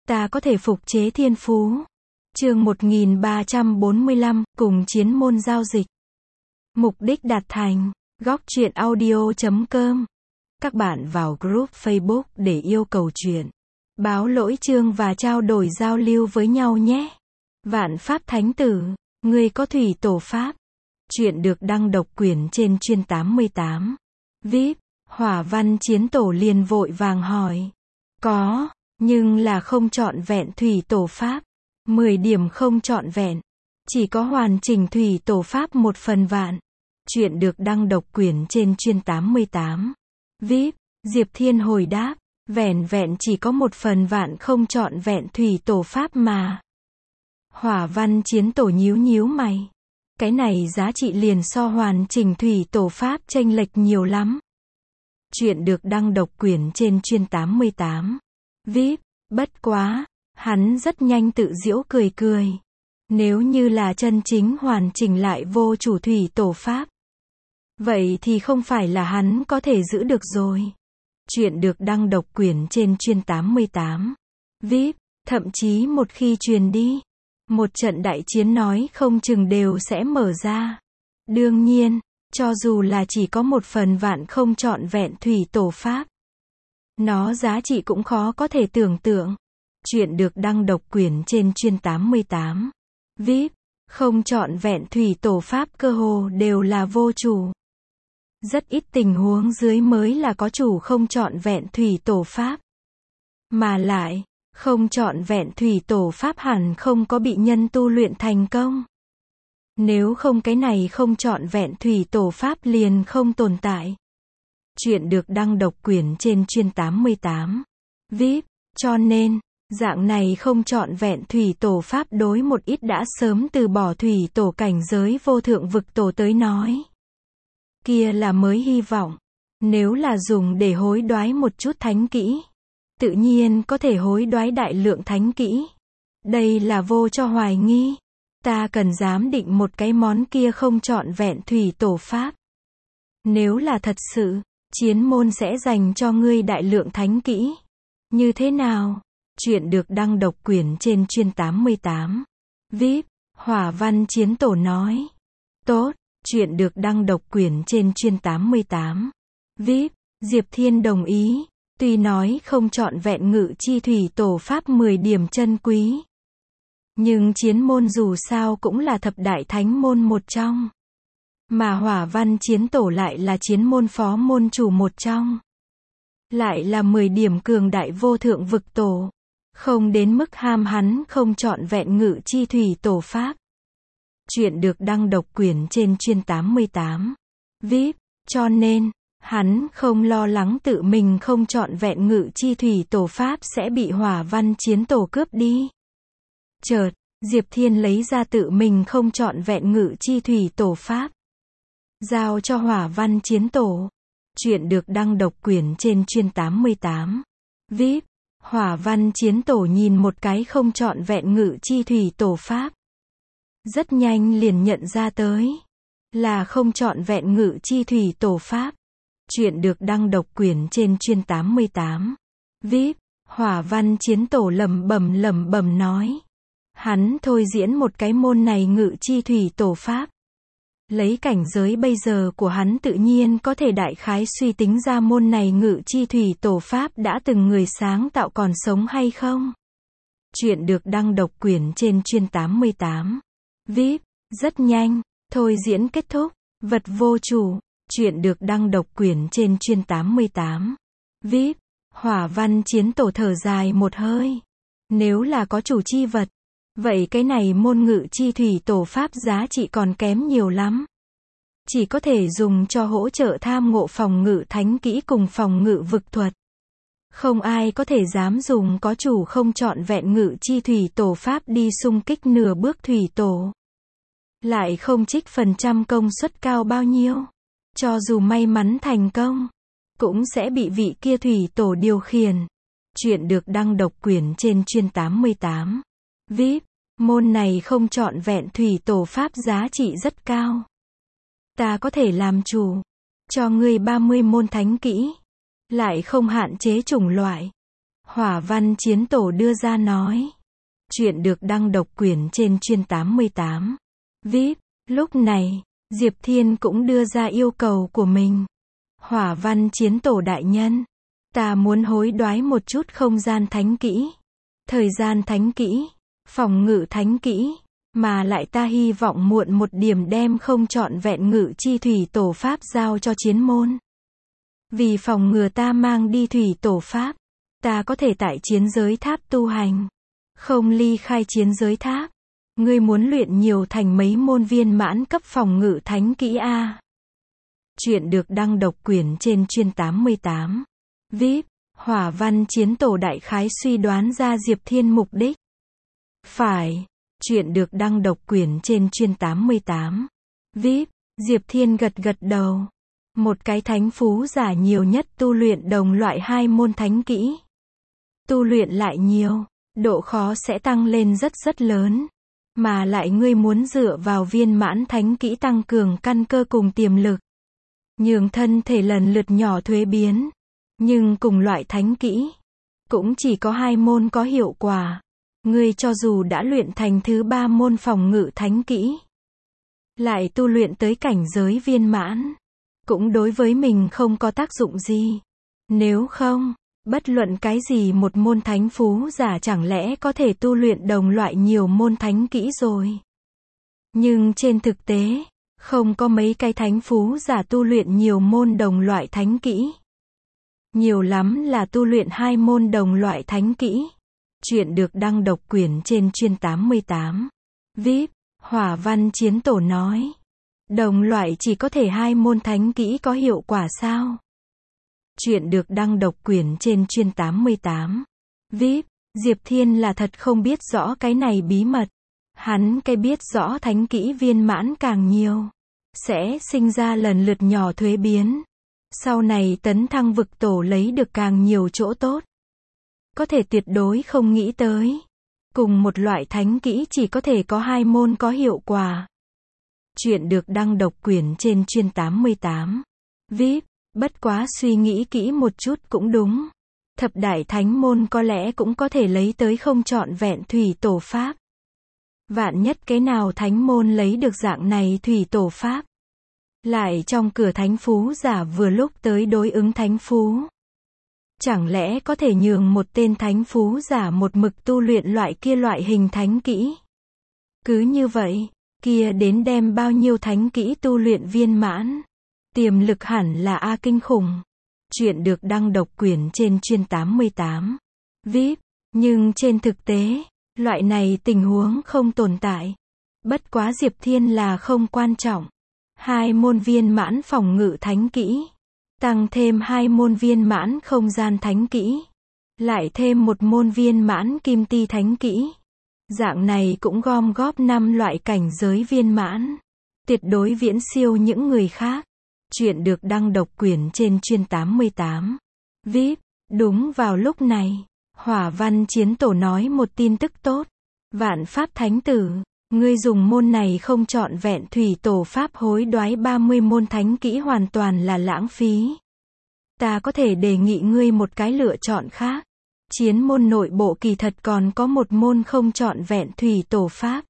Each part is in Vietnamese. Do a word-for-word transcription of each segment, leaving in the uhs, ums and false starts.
ta có thể phục chế thiên phú. Chương một nghìn ba trăm bốn mươi lăm, cùng chiến môn giao dịch. Mục đích đạt thành. Góc truyện audio chấm com. Các bạn vào group Facebook để yêu cầu truyện, báo lỗi chương và trao đổi giao lưu với nhau nhé. Vạn Pháp Thánh Tử, người có thủy tổ pháp. Chuyện được đăng độc quyền trên chuyên tám mươi tám. vê i pê, Hỏa Văn Chiến Tổ liền vội vàng hỏi. Có, nhưng là không trọn vẹn thủy tổ pháp. mười điểm không trọn vẹn. Chỉ có hoàn chỉnh thủy tổ pháp một phần vạn. Chuyện được đăng độc quyền trên chuyên tám mươi tám. vê i pê, Diệp Thiên hồi đáp, vẻn vẹn chỉ có một phần vạn không trọn vẹn thủy tổ pháp mà. Hỏa Văn Chiến Tổ nhíu nhíu mày. Cái này giá trị liền so hoàn chỉnh thủy tổ pháp chênh lệch nhiều lắm. Chuyện được đăng độc quyền trên chuyên tám mươi tám. vê i pê, bất quá, hắn rất nhanh tự giễu cười cười. Nếu như là chân chính hoàn chỉnh lại vô chủ thủy tổ pháp, vậy thì không phải là hắn có thể giữ được rồi. Chuyện được đăng độc quyền trên chuyên tám mươi tám. vê i pê, thậm chí một khi truyền đi, một trận đại chiến nói không chừng đều sẽ mở ra. Đương nhiên, cho dù là chỉ có một phần vạn không trọn vẹn thủy tổ pháp, nó giá trị cũng khó có thể tưởng tượng. Chuyện được đăng độc quyền trên chuyên tám mươi tám. vê i pê, không trọn vẹn thủy tổ pháp cơ hồ đều là vô chủ. Rất ít tình huống dưới mới là có chủ không trọn vẹn thủy tổ pháp. Mà lại, không trọn vẹn thủy tổ pháp hẳn không có bị nhân tu luyện thành công. Nếu không cái này không trọn vẹn thủy tổ pháp liền không tồn tại. Chuyện được đăng độc quyền trên chuyên tám mươi tám. vê i pê, cho nên, dạng này không trọn vẹn thủy tổ pháp đối một ít đã sớm từ bỏ thủy tổ cảnh giới vô thượng vực tổ tới nói, kia là mới hy vọng. Nếu là dùng để hối đoái một chút thánh kỹ, tự nhiên có thể hối đoái đại lượng thánh kỹ. Đây là vô cho hoài nghi. Ta cần giám định một cái món kia không trọn vẹn thủy tổ pháp. Nếu là thật sự, chiến môn sẽ dành cho ngươi đại lượng thánh kỹ. Như thế nào? Chuyện được đăng độc quyền trên chuyên tám mươi tám. vê i pê, Hỏa Văn Chiến Tổ nói. Tốt, chuyện được đăng độc quyền trên chuyên tám mươi tám. vê i pê, Diệp Thiên đồng ý. Tuy nói không trọn vẹn ngự chi thủy tổ pháp mười điểm chân quý, nhưng chiến môn dù sao cũng là thập đại thánh môn một trong. Mà Hỏa Văn Chiến Tổ lại là chiến môn phó môn chủ một trong. Lại là mười điểm cường đại vô thượng vực tổ. Không đến mức ham hắn không trọn vẹn ngự chi thủy tổ pháp. Chuyện được đăng độc quyền trên chuyên tám mươi tám. vê i pê, cho nên, hắn không lo lắng tự mình không trọn vẹn ngự chi thủy tổ pháp sẽ bị Hỏa Văn Chiến Tổ cướp đi. Chợt, Diệp Thiên lấy ra tự mình không trọn vẹn ngự chi thủy tổ pháp, giao cho Hỏa Văn Chiến Tổ. Chuyện được đăng độc quyền trên chuyên tám mươi tám. vê i pê, Hỏa Văn Chiến Tổ nhìn một cái không trọn vẹn ngự chi thủy tổ pháp, rất nhanh liền nhận ra tới là không trọn vẹn ngự chi thủy tổ pháp. Chuyện được đăng độc quyền trên chuyên tám mươi tám. vê i pê, Hỏa Văn Chiến Tổ lẩm bẩm lẩm bẩm nói. Hắn thôi diễn một cái môn này ngự chi thủy tổ pháp. Lấy cảnh giới bây giờ của hắn tự nhiên có thể đại khái suy tính ra môn này ngự chi thủy tổ pháp đã từng người sáng tạo còn sống hay không. Chuyện được đăng độc quyền trên chuyên tám mươi tám. vê i pê, rất nhanh, thôi diễn kết thúc, vật vô chủ. Chuyện được đăng độc quyền trên chuyên tám mươi tám. vê i pê, Hỏa Văn Chiến Tổ thở dài một hơi. Nếu là có chủ chi vật, vậy cái này môn ngự chi thủy tổ pháp giá trị còn kém nhiều lắm. Chỉ có thể dùng cho hỗ trợ tham ngộ phòng ngự thánh kỹ cùng phòng ngự vực thuật. Không ai có thể dám dùng có chủ không trọn vẹn ngự chi thủy tổ pháp đi xung kích nửa bước thủy tổ. Lại không trích phần trăm công suất cao bao nhiêu. Cho dù may mắn thành công, cũng sẽ bị vị kia thủy tổ điều khiển. Chuyện được đăng độc quyền trên chuyên tám mươi tám. vê i pê, môn này không trọn vẹn thủy tổ pháp giá trị rất cao. Ta có thể làm chủ, cho ngươi ba mươi môn thánh kỹ, lại không hạn chế chủng loại. Hỏa Văn Chiến Tổ đưa ra nói. Chuyện được đăng độc quyền trên chuyên tám mươi tám. vê i pê. Lúc này, Diệp Thiên cũng đưa ra yêu cầu của mình. Hỏa Văn Chiến Tổ đại nhân, ta muốn hối đoái một chút không gian thánh kỹ, thời gian thánh kỹ, phòng ngự thánh kỹ, mà lại ta hy vọng muộn một điểm đem không trọn vẹn ngự chi thủy tổ pháp giao cho chiến môn. Vì phòng ngừa ta mang đi thủy tổ pháp, ta có thể tại chiến giới tháp tu hành, không ly khai chiến giới tháp. Ngươi muốn luyện nhiều thành mấy môn viên mãn cấp phòng ngự thánh kỹ a? Chuyện được đăng độc quyền trên chuyên tám mươi tám. vê i pê. Hỏa Văn Chiến Tổ đại khái suy đoán ra Diệp Thiên mục đích. Phải. Chuyện được đăng độc quyền trên chuyên tám mươi tám. vê i pê. Diệp Thiên gật gật đầu. Một cái thánh phú giả nhiều nhất tu luyện đồng loại hai môn thánh kỹ. Tu luyện lại nhiều, độ khó sẽ tăng lên rất rất lớn. Mà lại ngươi muốn dựa vào viên mãn thánh kỹ tăng cường căn cơ cùng tiềm lực, nhường thân thể lần lượt nhỏ thuế biến. Nhưng cùng loại thánh kỹ, cũng chỉ có hai môn có hiệu quả. Ngươi cho dù đã luyện thành thứ ba môn phòng ngự thánh kỹ, lại tu luyện tới cảnh giới viên mãn, cũng đối với mình không có tác dụng gì. Nếu không, bất luận cái gì một môn thánh phú giả chẳng lẽ có thể tu luyện đồng loại nhiều môn thánh kỹ rồi. Nhưng trên thực tế, không có mấy cái thánh phú giả tu luyện nhiều môn đồng loại thánh kỹ. Nhiều lắm là tu luyện hai môn đồng loại thánh kỹ. Chuyện được đăng độc quyền trên chuyên tám mươi tám. vê i pê. Hỏa Văn Chiến Tổ nói. Đồng loại chỉ có thể hai môn thánh kỹ có hiệu quả sao? Chuyện được đăng độc quyền trên chuyên tám mươi tám. vê i pê. Diệp Thiên là thật không biết rõ cái này bí mật. Hắn cái biết rõ thánh kỹ viên mãn càng nhiều, sẽ sinh ra lần lượt nhỏ thuế biến. Sau này tấn thăng vực tổ lấy được càng nhiều chỗ tốt. Có thể tuyệt đối không nghĩ tới. Cùng một loại thánh kỹ chỉ có thể có hai môn có hiệu quả. Chuyện được đăng độc quyền trên chuyên tám mươi tám. vê i pê. Bất quá suy nghĩ kỹ một chút cũng đúng. Thập đại thánh môn có lẽ cũng có thể lấy tới không trọn vẹn thủy tổ pháp. Vạn nhất cái nào thánh môn lấy được dạng này thủy tổ pháp, lại trong cửa thánh phú giả vừa lúc tới đối ứng thánh phú. Chẳng lẽ có thể nhường một tên thánh phú giả một mực tu luyện loại kia loại hình thánh kỹ? Cứ như vậy, kia đến đem bao nhiêu thánh kỹ tu luyện viên mãn? Tiềm lực hẳn là a kinh khủng. Chuyện được đăng độc quyền trên chuyên tám mươi tám. vê i pê. Nhưng trên thực tế, loại này tình huống không tồn tại. Bất quá Diệp Thiên là không quan trọng. Hai môn viên mãn phòng ngự thánh kỹ, tăng thêm hai môn viên mãn không gian thánh kỹ, lại thêm một môn viên mãn kim ti thánh kỹ. Dạng này cũng gom góp năm loại cảnh giới viên mãn, tuyệt đối viễn siêu những người khác. Chuyện được đăng độc quyền trên chuyên tám mươi tám. vê i pê. Đúng vào lúc này, Hỏa Văn Chiến Tổ nói một tin tức tốt. Vạn Pháp Thánh Tử, ngươi dùng môn này không trọn vẹn thủy tổ pháp hối đoái ba mươi môn thánh kỹ hoàn toàn là lãng phí. Ta có thể đề nghị ngươi một cái lựa chọn khác. Chiến môn nội bộ kỳ thật còn có một môn không trọn vẹn thủy tổ pháp,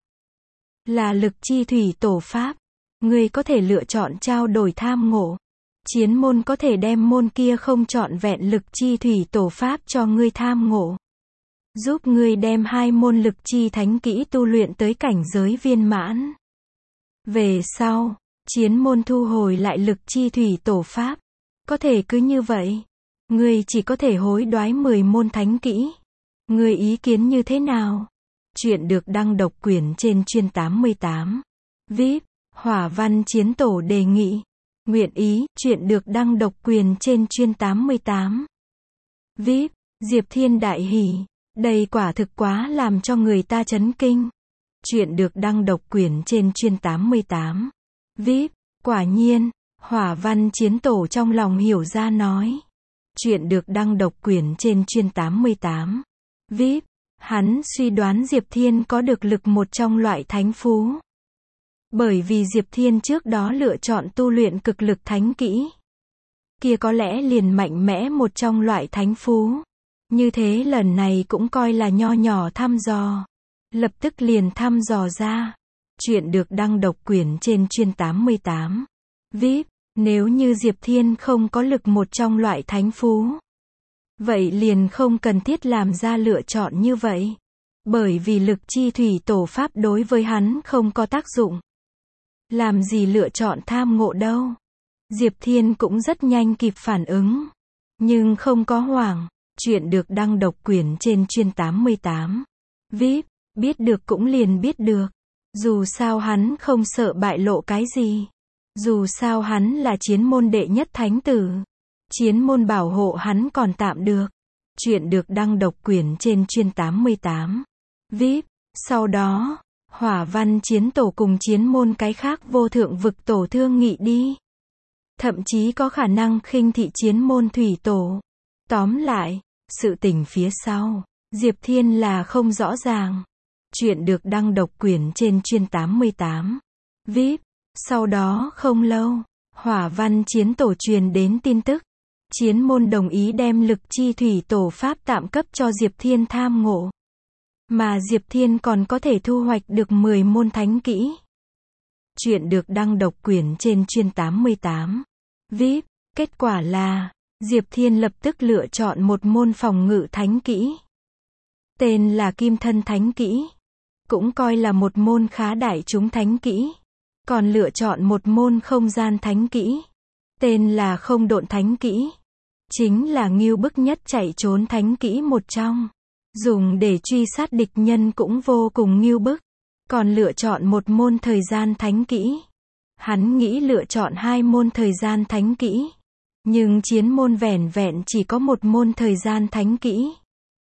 là lực chi thủy tổ pháp. Ngươi có thể lựa chọn trao đổi tham ngộ. Chiến môn có thể đem môn kia không trọn vẹn lực chi thủy tổ pháp cho ngươi tham ngộ, giúp ngươi đem hai môn lực chi thánh kỹ tu luyện tới cảnh giới viên mãn. Về sau, chiến môn thu hồi lại lực chi thủy tổ pháp. Có thể cứ như vậy, ngươi chỉ có thể hối đoái mười môn thánh kỹ. Ngươi ý kiến như thế nào? Chuyện được đăng độc quyền trên chuyên tám mươi tám. vê i pê. Hỏa Văn Chiến Tổ đề nghị. Nguyện ý. Chuyện được đăng độc quyền trên chuyên tám mươi tám. vê i pê. Diệp Thiên đại hỉ. Đây quả thực quá làm cho người ta chấn kinh. Chuyện được đăng độc quyền trên chuyên tám mươi tám. vê i pê. Quả nhiên, Hỏa Văn Chiến Tổ trong lòng hiểu ra nói. Chuyện được đăng độc quyền trên chuyên tám mươi tám. vê i pê. Hắn suy đoán Diệp Thiên có được lực một trong loại thánh phú. Bởi vì Diệp Thiên trước đó lựa chọn tu luyện cực lực thánh kỹ, kia có lẽ liền mạnh mẽ một trong loại thánh phú. Như thế lần này cũng coi là nho nhỏ thăm dò. Lập tức liền thăm dò ra. Chuyện được đăng độc quyền trên chuyên tám mươi tám. vê i pê, nếu như Diệp Thiên không có lực một trong loại thánh phú, vậy liền không cần thiết làm ra lựa chọn như vậy. Bởi vì lực chi thủy tổ pháp đối với hắn không có tác dụng. Làm gì lựa chọn tham ngộ đâu. Diệp Thiên cũng rất nhanh kịp phản ứng. Nhưng không có hoảng. Chuyện được đăng độc quyền trên chuyên tám mươi tám. vê i pê, biết được cũng liền biết được. Dù sao hắn không sợ bại lộ cái gì. Dù sao hắn là chiến môn đệ nhất thánh tử. Chiến môn bảo hộ hắn còn tạm được. Chuyện được đăng độc quyền trên chuyên tám mươi tám. vê i pê, sau đó, Hỏa Văn chiến tổ cùng chiến môn cái khác vô thượng vực tổ thương nghị đi. Thậm chí có khả năng khinh thị chiến môn thủy tổ. Tóm lại, sự tình phía sau, Diệp Thiên là không rõ ràng. Chuyện được đăng độc quyền trên chuyên tám mươi tám. vê i pê, sau đó không lâu, Hỏa Văn chiến tổ truyền đến tin tức. Chiến môn đồng ý đem lực chi thủy tổ pháp tạm cấp cho Diệp Thiên tham ngộ. Mà Diệp Thiên còn có thể thu hoạch được mười môn thánh kỹ. Chuyện được đăng độc quyền trên chuyên tám mươi tám. vê i pê, kết quả là, Diệp Thiên lập tức lựa chọn một môn phòng ngự thánh kỹ. Tên là Kim Thân Thánh Kỹ. Cũng coi là một môn khá đại chúng thánh kỹ. Còn lựa chọn một môn không gian thánh kỹ. Tên là Không Độn Thánh Kỹ. Chính là ngưu bức nhất chạy trốn thánh kỹ một trong. Dùng để truy sát địch nhân cũng vô cùng ngưu bức. Còn lựa chọn một môn thời gian thánh kỹ. Hắn nghĩ lựa chọn hai môn thời gian thánh kỹ. Nhưng chiến môn vẻn vẹn chỉ có một môn thời gian thánh kỹ.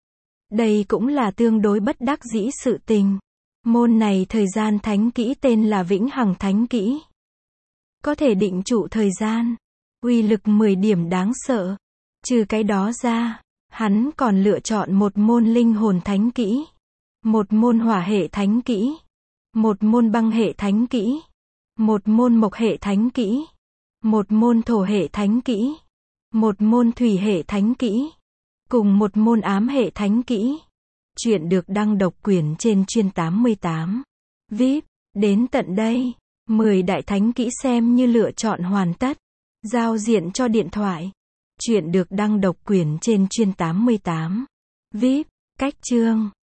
Đây cũng là tương đối bất đắc dĩ sự tình. Môn này thời gian thánh kỹ tên là Vĩnh Hằng Thánh Kỹ. Có thể định trụ thời gian. Uy lực mười điểm đáng sợ. Trừ cái đó ra, hắn còn lựa chọn một môn linh hồn thánh kỹ. Một môn hỏa hệ thánh kỹ. Một môn băng hệ thánh kỹ. Một môn mộc hệ thánh kỹ. Một môn thổ hệ thánh kỹ. Một môn thủy hệ thánh kỹ. Cùng một môn ám hệ thánh kỹ. Chuyện được đăng độc quyền trên chuyên tám mươi tám. vê i pê, đến tận đây, mười đại thánh kỹ xem như lựa chọn hoàn tất. Giao diện cho điện thoại. Chuyện được đăng độc quyền trên chuyên tám mươi tám. vê i pê, cách chương.